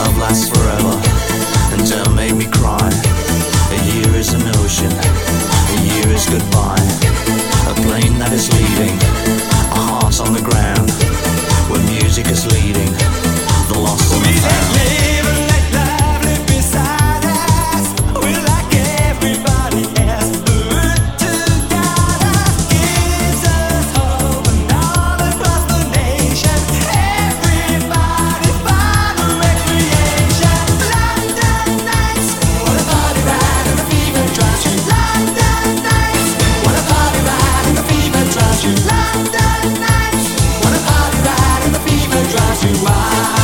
love lasts forever, and don't make me cry. A year is an ocean, a year is goodbye. A plane that is leaving, a heart on the ground, where music is leading, the lost and the found. Live and let love live beside us. We're like everybody else. The road to God gives us hope, and all across the nation, everybody find a recreation. London nights, what a party ride and the fever drives you. London nights, what a party ride and the fever drives you. London nights, what a party ride and the fever drives you wild.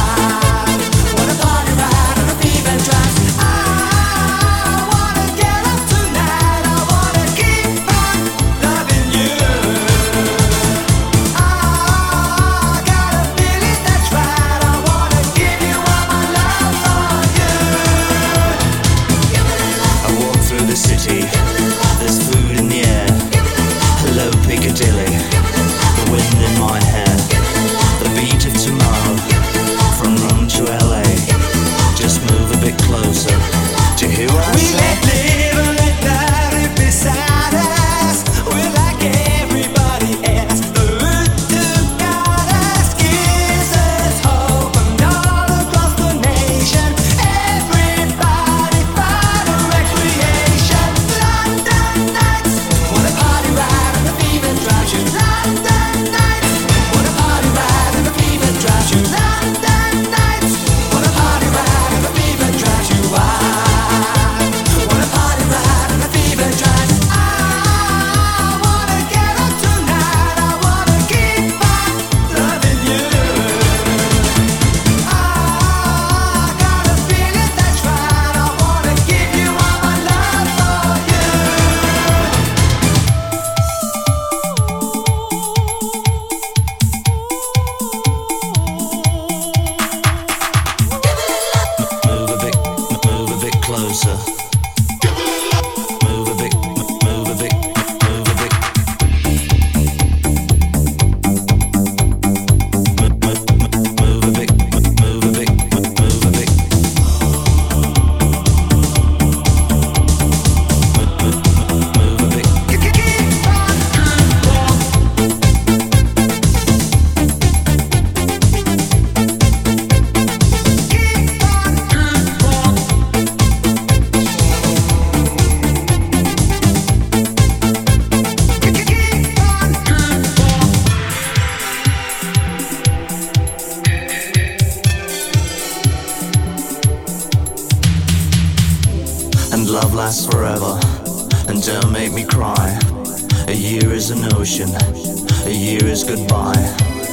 Love lasts forever, and don't make me cry. A year is an ocean, a year is goodbye.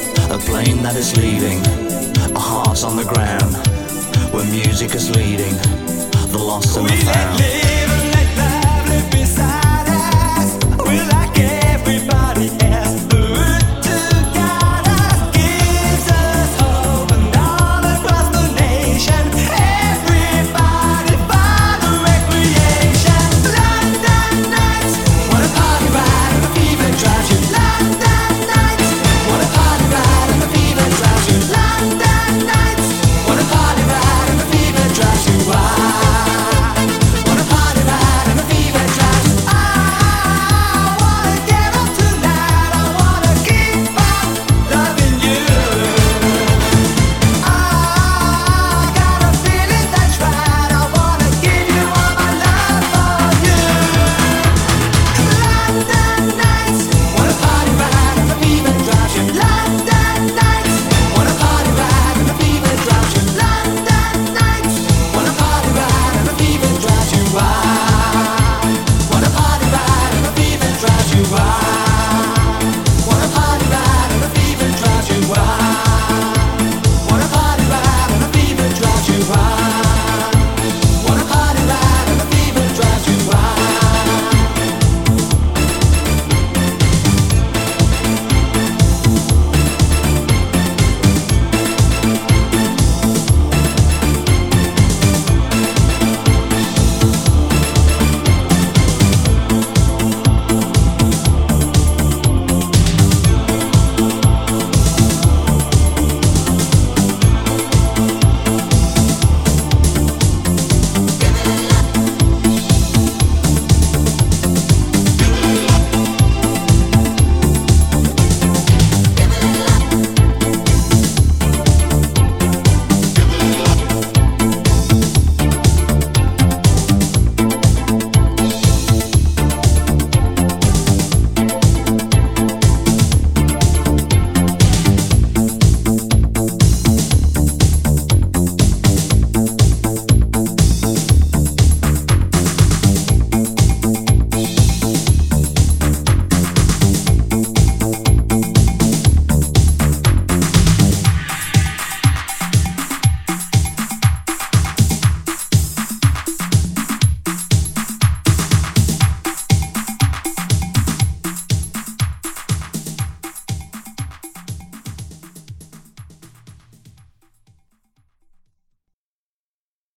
A plane that is leaving, a heart on the ground, where music is leading, the lost and the found.